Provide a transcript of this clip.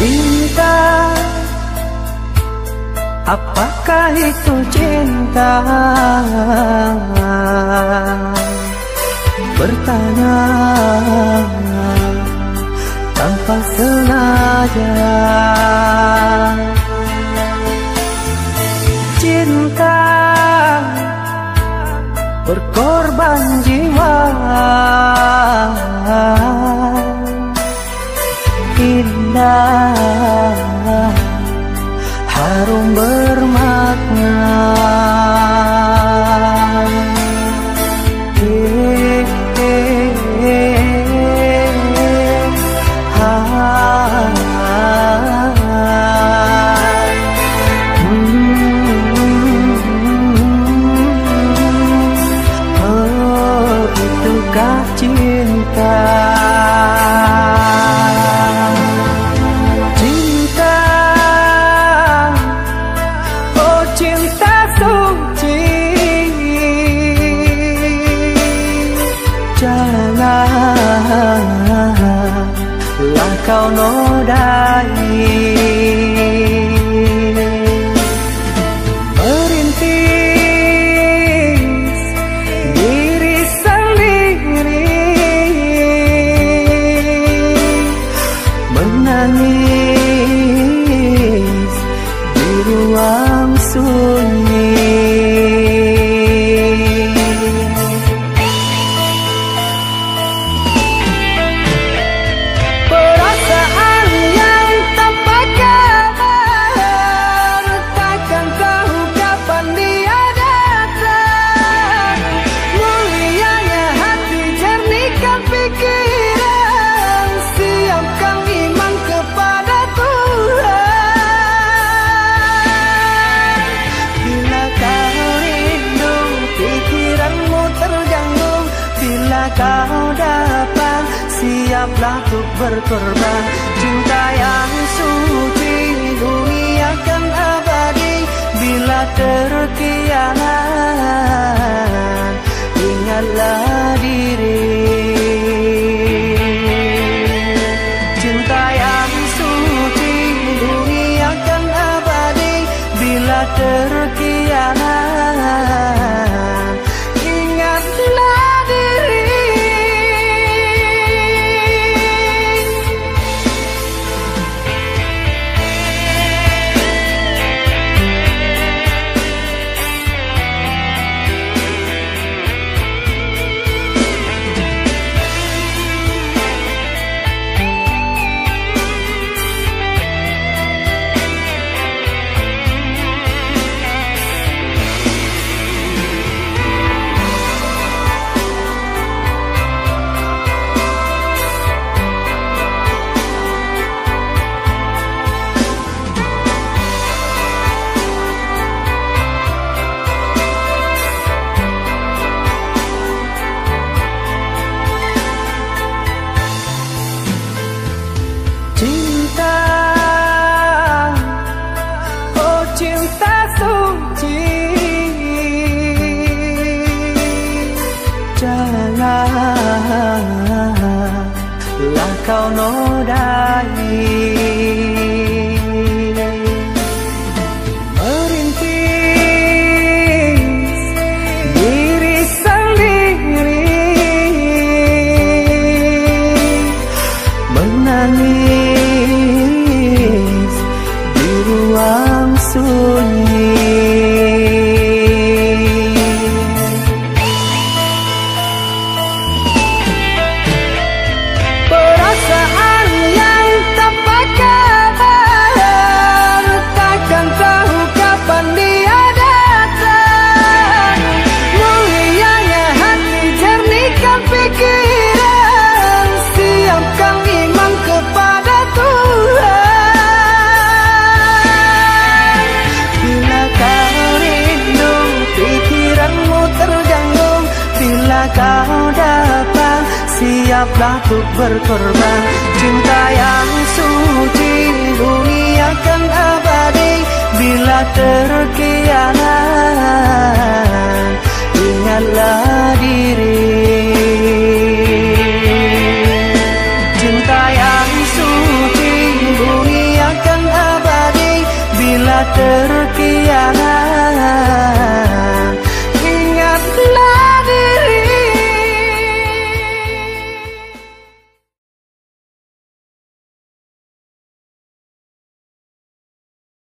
Cinta, apakah itu cinta? Bertanya tanpa sengaja. Cinta, berkorban jiwa. Indah, harum bermakna. Itukah cinta? Janganlah kau nodai, merintis diri sendiri, menangis di ruang sunyi. Kau dapat, siaplah untuk berkorban. Cinta yang suci, dunia kan abadi. Bila terkianat, ingatlah diri. Cinta yang suci, dunia kan abadi. Bila terkianat, ingatlah. Cinta, oh cinta suci, janganlah kau nodai, merintis diri sendiri, menangis di ruang sunyi. Perasaan yang tanpa kabar, takkan tahu kapan dia datang. Mulianya hati, jernihkan pikiran, siapkan iman kepada Tuhan. Bila kau rindu, pikiranmu terganggu. Bila kau dapat, siaplah untuk berkorban. Cinta yang